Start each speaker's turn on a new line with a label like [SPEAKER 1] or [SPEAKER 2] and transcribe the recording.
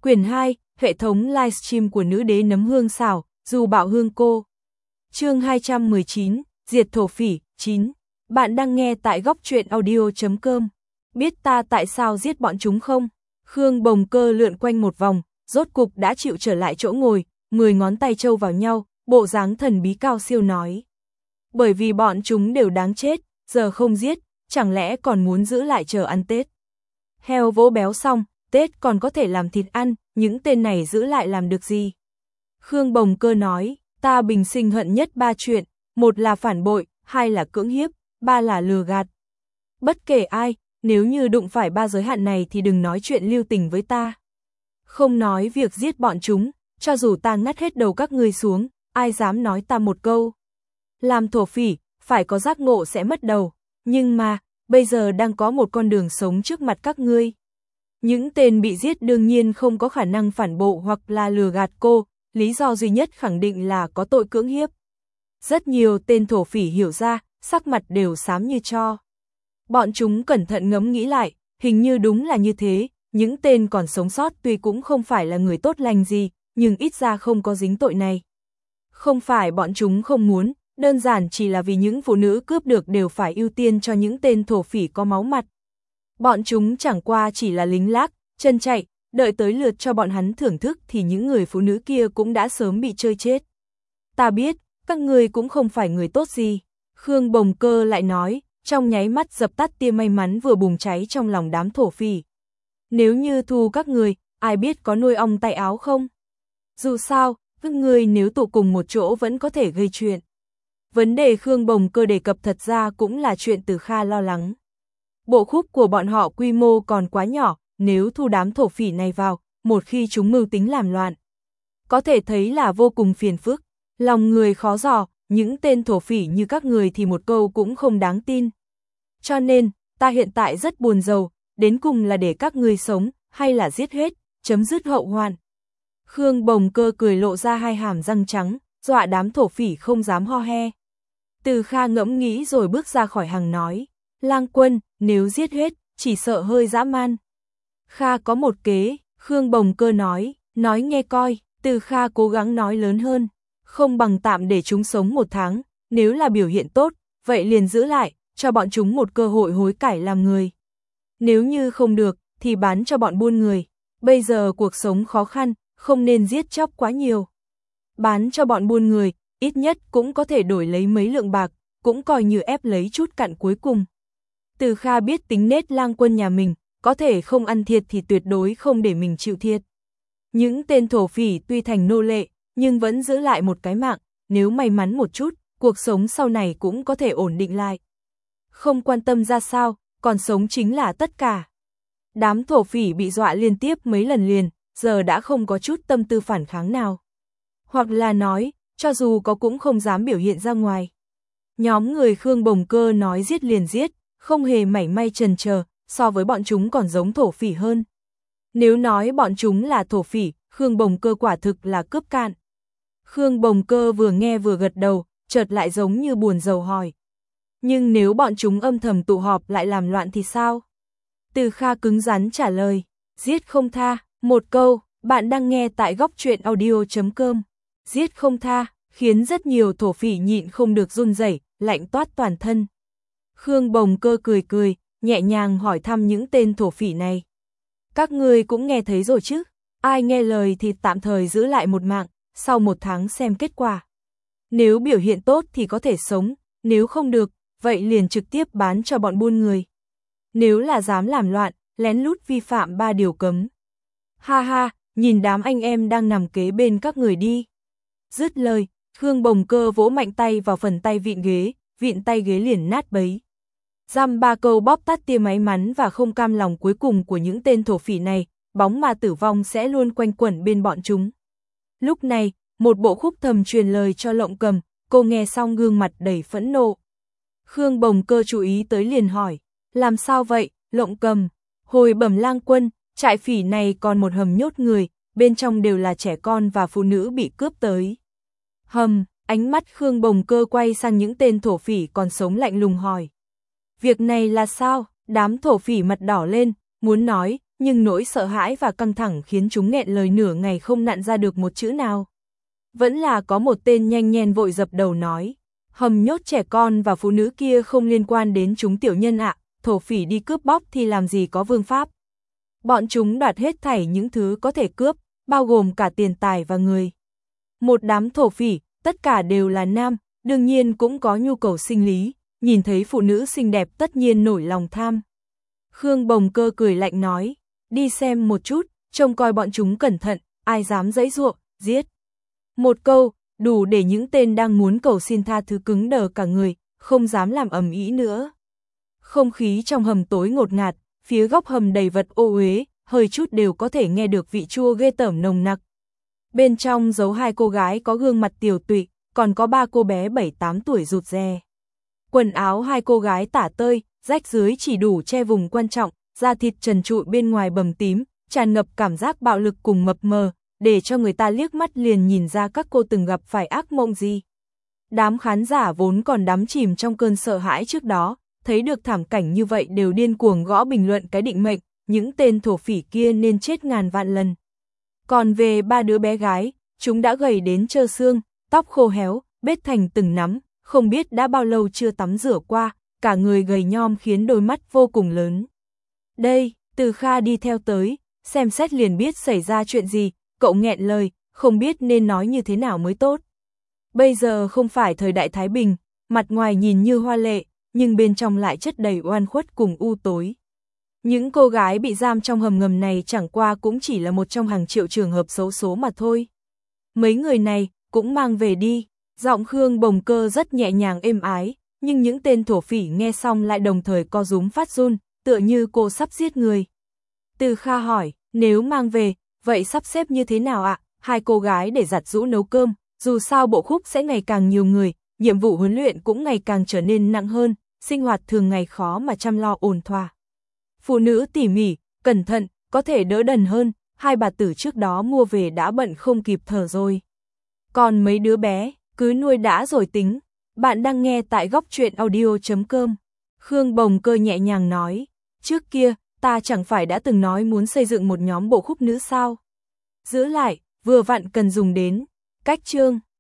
[SPEAKER 1] Quyển 2, hệ thống livestream của nữ đế nấm hương xảo, dù bạo hương cô. Chương 219, diệt thổ phỉ, 9. Bạn đang nghe tại góc truyện audio.com. Biết ta tại sao giết bọn chúng không? Khương Bồng Cơ lượn quanh một vòng, rốt cục đã chịu trở lại chỗ ngồi, 10 ngón tay trâu vào nhau, bộ dáng thần bí cao siêu nói. Bởi vì bọn chúng đều đáng chết, giờ không giết, chẳng lẽ còn muốn giữ lại chờ ăn Tết. Heo vỗ béo xong, Tết còn có thể làm thịt ăn, những tên này giữ lại làm được gì? Khương Bồng Cơ nói, ta bình sinh hận nhất 3 chuyện, một là phản bội, 2 là cưỡng hiếp, 3 là lừa gạt. Bất kể ai, nếu như đụng phải 3 giới hạn này thì đừng nói chuyện lưu tình với ta. Không nói việc giết bọn chúng, cho dù ta ngắt hết đầu các ngươi xuống, ai dám nói ta một câu. Làm thổ phỉ, phải có giác ngộ sẽ mất đầu, nhưng mà, bây giờ đang có một con đường sống trước mặt các ngươi. Những tên bị giết đương nhiên không có khả năng phản bội hoặc là lừa gạt cô, lý do duy nhất khẳng định là có tội cưỡng hiếp. Rất nhiều tên thổ phỉ hiểu ra, sắc mặt đều xám như tro. Bọn chúng cẩn thận ngẫm nghĩ lại, hình như đúng là như thế, những tên còn sống sót tuy cũng không phải là người tốt lành gì, nhưng ít ra không có dính tội này. Không phải bọn chúng không muốn, đơn giản chỉ là vì những phụ nữ cướp được đều phải ưu tiên cho những tên thổ phỉ có máu mặt. Bọn chúng chẳng qua chỉ là lính lác, chân chạy, đợi tới lượt cho bọn hắn thưởng thức thì những người phụ nữ kia cũng đã sớm bị chơi chết. Ta biết, các ngươi cũng không phải người tốt gì. Khương Bồng Cơ lại nói, trong nháy mắt dập tắt tia may mắn vừa bùng cháy trong lòng đám thổ phỉ. Nếu như thu các người, ai biết có nuôi ong tay áo không? Dù sao, các ngươi nếu tụ cùng một chỗ vẫn có thể gây chuyện. Vấn đề Khương Bồng Cơ đề cập thật ra cũng là chuyện Từ Kha lo lắng. Bộ khúc của bọn họ quy mô còn quá nhỏ, nếu thu đám thổ phỉ này vào, một khi chúng mưu tính làm loạn. Có thể thấy là vô cùng phiền phức, lòng người khó dò, những tên thổ phỉ như các người thì một câu cũng không đáng tin. Cho nên, ta hiện tại rất buồn rầu, đến cùng là để các ngươi sống, hay là giết hết, chấm dứt hậu hoạn. Khương Bồng Cơ cười lộ ra hai hàm răng trắng, dọa đám thổ phỉ không dám ho he. Từ Kha ngẫm nghĩ rồi bước ra khỏi hàng nói, Lang Quân, nếu giết hết, chỉ sợ hơi dã man. Kha có một kế, Khương Bồng Cơ nói nghe coi. Từ Kha cố gắng nói lớn hơn, không bằng tạm để chúng sống 1 tháng, nếu là biểu hiện tốt, vậy liền giữ lại, cho bọn chúng một cơ hội hối cải làm người. Nếu như không được, thì bán cho bọn buôn người. Bây giờ cuộc sống khó khăn, không nên giết chóc quá nhiều. Bán cho bọn buôn người, ít nhất cũng có thể đổi lấy mấy lượng bạc, cũng coi như ép lấy chút cặn cuối cùng. Từ Kha biết tính nết Lang Quân nhà mình, có thể không ăn thiệt thì tuyệt đối không để mình chịu thiệt. Những tên thổ phỉ tuy thành nô lệ, nhưng vẫn giữ lại một cái mạng, nếu may mắn một chút, cuộc sống sau này cũng có thể ổn định lại. Không quan tâm ra sao, còn sống chính là tất cả. Đám thổ phỉ bị dọa liên tiếp mấy lần liền, giờ đã không có chút tâm tư phản kháng nào. Hoặc là nói, cho dù có cũng không dám biểu hiện ra ngoài. Nhóm người Khương Bồng Cơ nói giết liền giết, không hề mảy may chần chờ, so với bọn chúng còn giống thổ phỉ hơn. Nếu nói bọn chúng là thổ phỉ, Khương Bồng Cơ quả thực là cướp cạn. Khương Bồng Cơ vừa nghe vừa gật đầu, chợt lại giống như buồn rầu hỏi. Nhưng nếu bọn chúng âm thầm tụ họp lại làm loạn thì sao? Từ Kha cứng rắn trả lời, giết không tha, một câu, bạn đang nghe tại góc truyện audio.com. Giết không tha, khiến rất nhiều thổ phỉ nhịn không được run rẩy, lạnh toát toàn thân. Khương Bồng Cơ cười, nhẹ nhàng hỏi thăm những tên thổ phỉ này. Các ngươi cũng nghe thấy rồi chứ, ai nghe lời thì tạm thời giữ lại một mạng, sau 1 tháng xem kết quả. Nếu biểu hiện tốt thì có thể sống, nếu không được, vậy liền trực tiếp bán cho bọn buôn người. Nếu là dám làm loạn, lén lút vi phạm 3 điều cấm. Ha ha, nhìn đám anh em đang nằm kế bên các người đi. Dứt lời, Khương Bồng Cơ vỗ mạnh tay vào phần tay vịn tay ghế liền nát bấy. Dăm 3 câu bóp tắt tia may mắn và không cam lòng cuối cùng của những tên thổ phỉ này, bóng ma tử vong sẽ luôn quanh quẩn bên bọn chúng. Lúc này, một bộ khúc thầm truyền lời cho Lộng Cầm, cô nghe xong gương mặt đầy phẫn nộ. Khương Bồng Cơ chú ý tới liền hỏi, làm sao vậy, Lộng Cầm? Hồi bẩm Lang Quân, trại phỉ này còn một hầm nhốt người, bên trong đều là trẻ con và phụ nữ bị cướp tới. Hầm, ánh mắt Khương Bồng Cơ quay sang những tên thổ phỉ còn sống lạnh lùng hỏi. Việc này là sao? Đám thổ phỉ mặt đỏ lên, muốn nói, nhưng nỗi sợ hãi và căng thẳng khiến chúng nghẹn lời nửa ngày không nặn ra được một chữ nào. Vẫn là có một tên nhanh nhen vội dập đầu nói, hầm nhốt trẻ con và phụ nữ kia không liên quan đến chúng tiểu nhân ạ, thổ phỉ đi cướp bóc thì làm gì có vương pháp. Bọn chúng đoạt hết thảy những thứ có thể cướp, bao gồm cả tiền tài và người. Một đám thổ phỉ, tất cả đều là nam, đương nhiên cũng có nhu cầu sinh lý, nhìn thấy phụ nữ xinh đẹp tất nhiên nổi lòng tham. Khương Bồng Cơ cười lạnh nói, đi xem một chút, trông coi bọn chúng cẩn thận, ai dám giãy giụa, giết. Một câu, đủ để những tên đang muốn cầu xin tha thứ cứng đờ cả người, không dám làm ầm ĩ nữa. Không khí trong hầm tối ngột ngạt, phía góc hầm đầy vật ô uế, hơi chút đều có thể nghe được vị chua ghê tởm nồng nặc. Bên trong giấu 2 cô gái có gương mặt tiều tụy, còn có 3 cô bé 7-8 tuổi rụt rè. Quần áo 2 cô gái tả tơi, rách dưới chỉ đủ che vùng quan trọng, da thịt trần trụi bên ngoài bầm tím, tràn ngập cảm giác bạo lực cùng mập mờ, để cho người ta liếc mắt liền nhìn ra các cô từng gặp phải ác mộng gì. Đám khán giả vốn còn đắm chìm trong cơn sợ hãi trước đó, thấy được thảm cảnh như vậy đều điên cuồng gõ bình luận cái định mệnh, những tên thổ phỉ kia nên chết ngàn vạn lần. Còn về 3 đứa bé gái, chúng đã gầy đến trơ xương, tóc khô héo, bết thành từng nắm, không biết đã bao lâu chưa tắm rửa qua, cả người gầy nhom khiến đôi mắt vô cùng lớn. Đây, Từ Kha đi theo tới, xem xét liền biết xảy ra chuyện gì, cậu nghẹn lời, không biết nên nói như thế nào mới tốt. Bây giờ không phải thời đại Thái Bình, mặt ngoài nhìn như hoa lệ, nhưng bên trong lại chất đầy oan khuất cùng u tối. Những cô gái bị giam trong hầm ngầm này chẳng qua cũng chỉ là một trong hàng triệu trường hợp xấu số mà thôi. Mấy người này, cũng mang về đi, giọng Khương Bồng Cơ rất nhẹ nhàng êm ái, nhưng những tên thổ phỉ nghe xong lại đồng thời co rúm phát run, tựa như cô sắp giết người. Từ Kha hỏi, nếu mang về, vậy sắp xếp như thế nào ạ? 2 cô gái để giặt giũ nấu cơm, dù sao bộ khúc sẽ ngày càng nhiều người, nhiệm vụ huấn luyện cũng ngày càng trở nên nặng hơn, sinh hoạt thường ngày khó mà chăm lo ổn thỏa. Phụ nữ tỉ mỉ, cẩn thận, có thể đỡ đần hơn, 2 bà tử trước đó mua về đã bận không kịp thở rồi. Còn mấy đứa bé, cứ nuôi đã rồi tính. Bạn đang nghe tại góc truyện audio.com. Khương Bồng Cơ nhẹ nhàng nói, trước kia, ta chẳng phải đã từng nói muốn xây dựng một nhóm bộ khúc nữ sao? Giữ lại, vừa vặn cần dùng đến. Cách chương